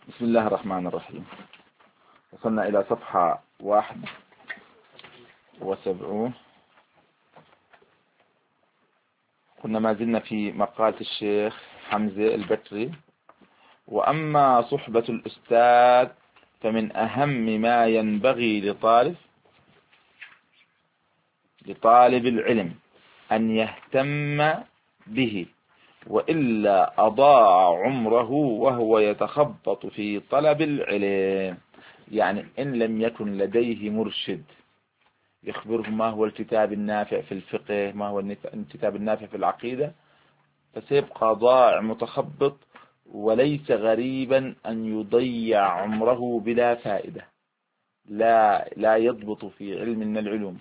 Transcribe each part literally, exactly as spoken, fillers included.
بسم الله الرحمن الرحيم. وصلنا إلى صفحة واحد وسبعون. كنا ما زلنا في مقالة الشيخ حمزة البكري. وأما صحبة الأستاذ فمن أهم ما ينبغي لطالب لطالب العلم أن يهتم به، وإلا أضاع عمره وهو يتخبط في طلب العلم. يعني إن لم يكن لديه مرشد يخبره ما هو الكتاب النافع في الفقه، ما هو الكتاب النافع في العقيدة، فسيبقى ضائع متخبط، وليس غريبا أن يضيع عمره بلا فائدة، لا لا يضبط في علم من العلوم،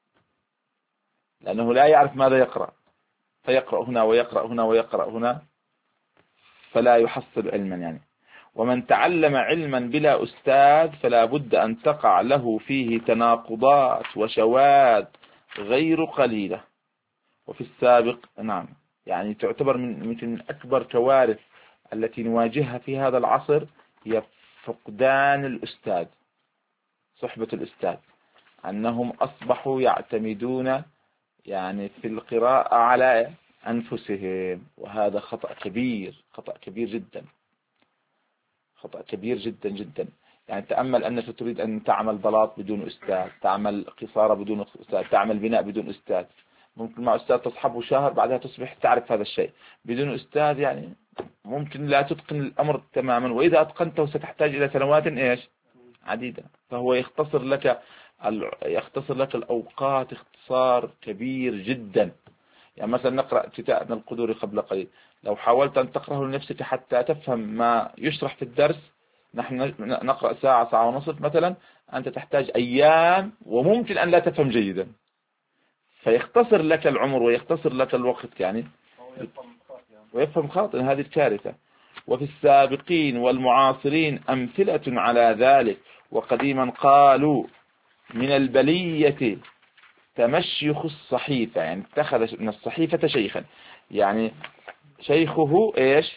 لأنه لا يعرف ماذا يقرأ، فيقرأ هنا ويقرأ هنا ويقرأ هنا، فلا يحصل علما. يعني ومن تعلم علما بلا أستاذ فلا بد أن تقع له فيه تناقضات وشواذ غير قليلة. وفي السابق نعم يعني تعتبر من من أكبر كوارث التي نواجهها في هذا العصر هي فقدان الأستاذ، صحبة الأستاذ، أنهم أصبحوا يعتمدون يعني في القراءة على أنفسهم، وهذا خطأ كبير، خطأ كبير جدا، خطأ كبير جدا جدا. يعني تأمل أنك تريد أن تعمل بلاط بدون أستاذ، تعمل قصارى بدون أستاذ، تعمل بناء بدون أستاذ، ممكن مع أستاذ تصحبه شهر بعدها تصبح تعرف هذا الشيء. بدون أستاذ يعني ممكن لا تتقن الأمر تماما، وإذا أتقنته ستحتاج إلى سنوات إيش عديدة. فهو يختصر لك يختصر لك الأوقات اختصار كبير جدا. يعني مثلا نقرأ كتاب القدور قبل قليل، لو حاولت أن تقرأه لنفسك حتى تفهم ما يشرح في الدرس، نحن نقرأ ساعة ساعة ونصف مثلا، أنت تحتاج أيام وممكن أن لا تفهم جيدا، فيختصر لك العمر ويختصر لك الوقت يعني ويفهم خاطئ. هذه الكارثة. وفي السابقين والمعاصرين أمثلة على ذلك. وقديما قالوا من البلية تمشيخ الصحيفة، يعني اتخذ من الصحيفة شيخا، يعني شيخه ايش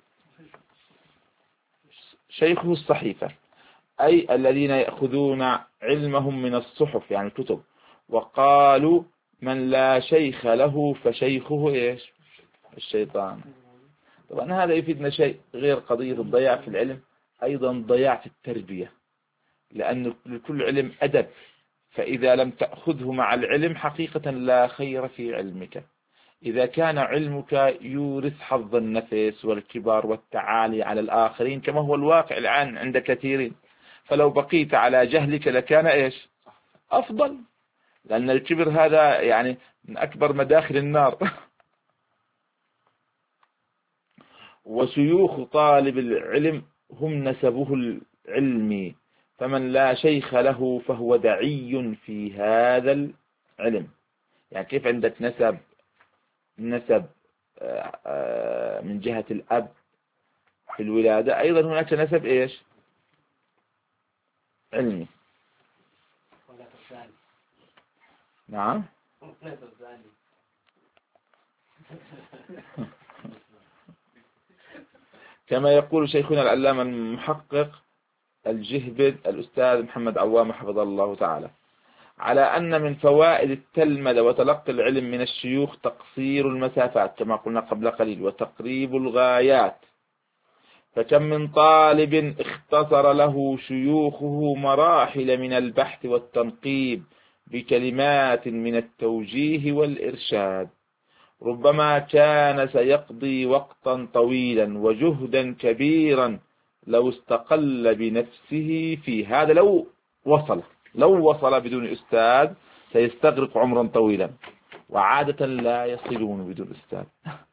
شيخه الصحيفة، أي الذين يأخذون علمهم من الصحف يعني الكتب. وقالوا من لا شيخ له فشيخه ايش الشيطان. طبعا هذا يفيدنا شيء غير قضية الضياع في العلم، أيضا ضياع في التربية، لأن لكل علم أدب، فإذا لم تأخذه مع العلم حقيقة لا خير في علمك. إذا كان علمك يورث حظ النفس والكبار والتعالي على الآخرين كما هو الواقع الآن عند كثيرين، فلو بقيت على جهلك لكان إيش أفضل، لأن الكبر هذا يعني من أكبر مداخل النار. وشيوخ طالب العلم هم نسبه العلمي، فمن لا شيخ له فهو دعي في هذا العلم. يعني كيف عندك نسب نسب من جهة الأب في الولادة، أيضا هناك نسب إيش علمي. نعم كما يقول شيخنا العلامة المحقق الجهبذ الأستاذ محمد عوام حفظه الله تعالى، على أن من فوائد التلمذة وتلقي العلم من الشيوخ تقصير المسافات كما قلنا قبل قليل، وتقريب الغايات. فكم من طالب اختصر له شيوخه مراحل من البحث والتنقيب بكلمات من التوجيه والإرشاد، ربما كان سيقضي وقتا طويلا وجهدا كبيرا لو استقل بنفسه في هذا. لو وصل لو وصل بدون أستاذ سيستغرق عمرا طويلا، وعادة لا يصلون بدون أستاذ،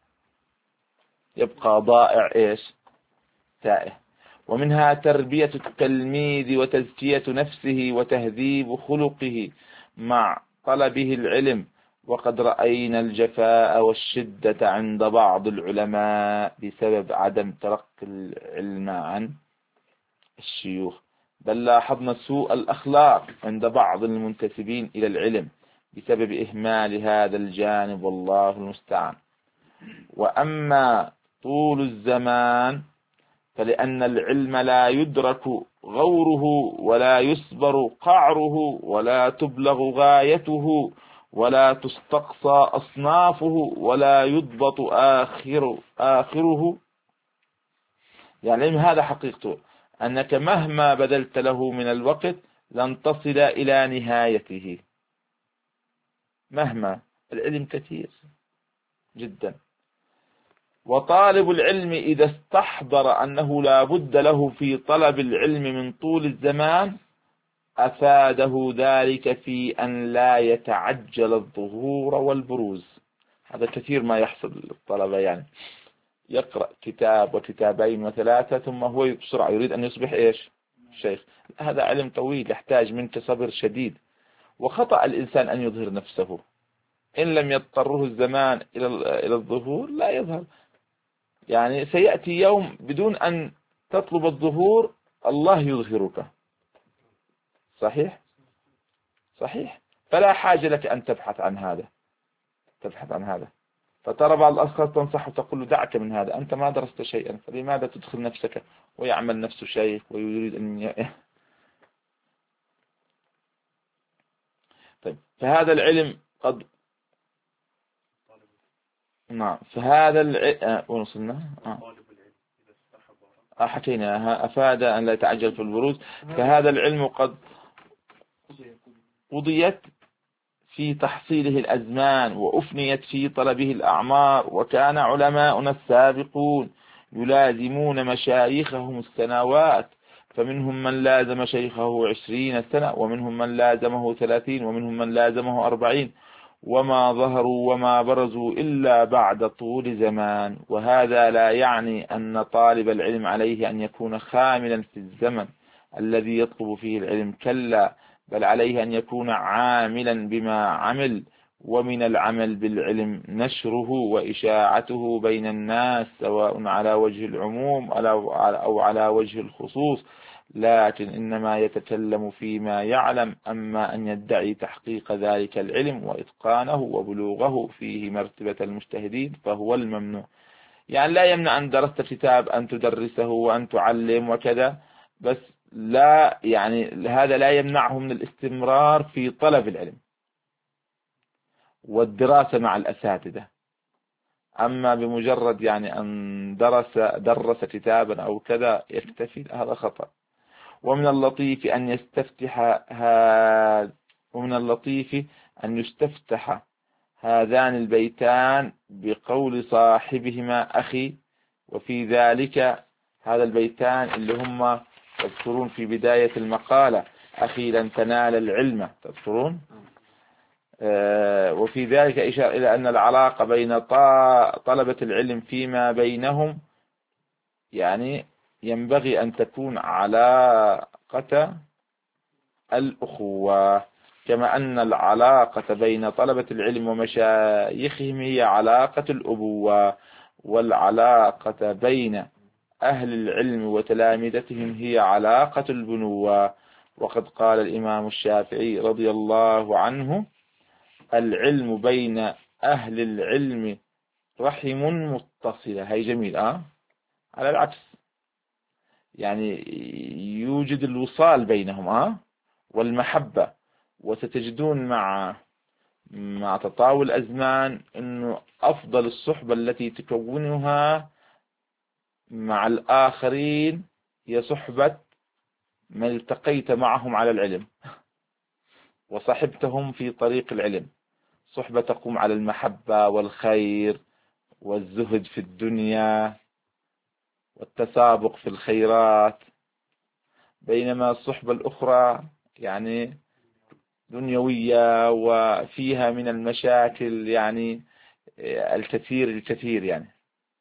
يبقى ضائع إيش تائه. ومنها تربية التلميذ وتزكية نفسه وتهذيب خلقه مع طلبه العلم. وقد رأينا الجفاء والشدة عند بعض العلماء بسبب عدم تلقي العلم عن الشيوخ، بل لاحظنا سوء الأخلاق عند بعض المنتسبين إلى العلم بسبب إهمال هذا الجانب، والله المستعان. وأما طول الزمان فلأن العلم لا يدرك غوره ولا يصبر قعره ولا تبلغ غايته ولا تستقصى أصنافه ولا يضبط آخر آخره. يعني العلم هذا حقيقته أنك مهما بذلت له من الوقت لن تصل إلى نهايته، مهما. العلم كثير جدا. وطالب العلم إذا استحضر أنه لا بد له في طلب العلم من طول الزمان أفاده ذلك في أن لا يتعجل الظهور والبروز. هذا كثير ما يحصل للطلبة، يعني يقرأ كتاب وكتابين وثلاثة ثم هو بسرعة يريد أن يصبح إيش؟ شيخ. هذا علم طويل يحتاج منك صبر شديد. وخطأ الإنسان أن يظهر نفسه، إن لم يضطره الزمان إلى إلى الظهور لا يظهر. يعني سيأتي يوم بدون أن تطلب الظهور الله يظهرك. صحيح؟ صحيح. فلا حاجة لك أن تبحث عن هذا تبحث عن هذا فترى بعض الأشخاص تنصح وتقول له دعك من هذا، أنت ما درست شيئا، فلماذا تدخل نفسك؟ ويعمل نفسه شيخ ويريد أن ي... طيب، فهذا العلم قد نعم فهذا العلم آه ونصلنا آه. آه حكينا أفاد أن لا يتعجل في البروز. فهذا العلم قد قضيت في تحصيله الأزمان وأفنيت في طلبه الأعمار، وكان علماؤنا السابقون يلازمون مشايخهم السنوات، فمنهم من لازم شيخه عشرين سنة ومنهم من لازمه ثلاثين ومنهم من لازمه أربعين، وما ظهروا وما برزوا إلا بعد طول زمان. وهذا لا يعني أن طالب العلم عليه أن يكون خاملا في الزمن الذي يطلب فيه العلم، كلا، بل عليه أن يكون عاملا بما عمل. ومن العمل بالعلم نشره وإشاعته بين الناس، سواء على وجه العموم أو على وجه الخصوص، لكن إنما يتكلم فيما يعلم. أما أن يدعي تحقيق ذلك العلم وإتقانه وبلوغه فيه مرتبة المجتهدين فهو الممنوع. يعني لا يمنع أن درست كتاب أن تدرسه وأن تعلم وكذا، بس لا يعني هذا لا يمنعه من الاستمرار في طلب العلم والدراسة مع الأساتذة. أما بمجرد يعني أن درس درس كتابا أو كذا يكتفي، هذا خطأ. ومن اللطيف أن يستفتح هذا ومن اللطيف أن يستفتح هذان البيتان بقول صاحبهما أخي. وفي ذلك هذا البيتان اللي هم تذكرون في بداية المقالة أخي لن تنال العلم، تذكرون؟ آه وفي ذلك إشارة إلى أن العلاقة بين طلبة العلم فيما بينهم يعني ينبغي أن تكون علاقة الأخوة، كما أن العلاقة بين طلبة العلم ومشايخهم هي علاقة الأبوة، والعلاقة بين أهل العلم وتلامذتهم هي علاقة البنوة. وقد قال الإمام الشافعي رضي الله عنه العلم بين أهل العلم رحم متصلة. هي جميل أه؟ على العكس يعني يوجد الوصال بينهم أه؟ والمحبة. وستجدون مع مع تطاول الأزمان أنه أفضل الصحبة التي تكونها مع الآخرين هي صحبة من التقيت معهم على العلم وصحبتهم في طريق العلم، صحبة تقوم على المحبة والخير والزهد في الدنيا والتسابق في الخيرات، بينما الصحبة الأخرى يعني دنيوية وفيها من المشاكل يعني الكثير الكثير. يعني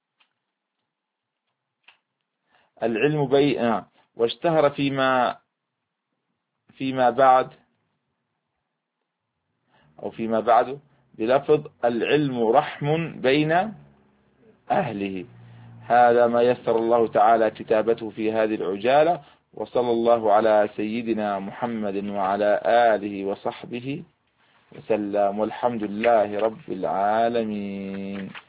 العلم بين واشتهر فيما فيما بعد أو فيما بعده بلفظ العلم رحم بين أهله. هذا ما يسر الله تعالى كتابته في هذه العجالة، وصلى الله على سيدنا محمد وعلى آله وصحبه وسلم، والحمد لله رب العالمين.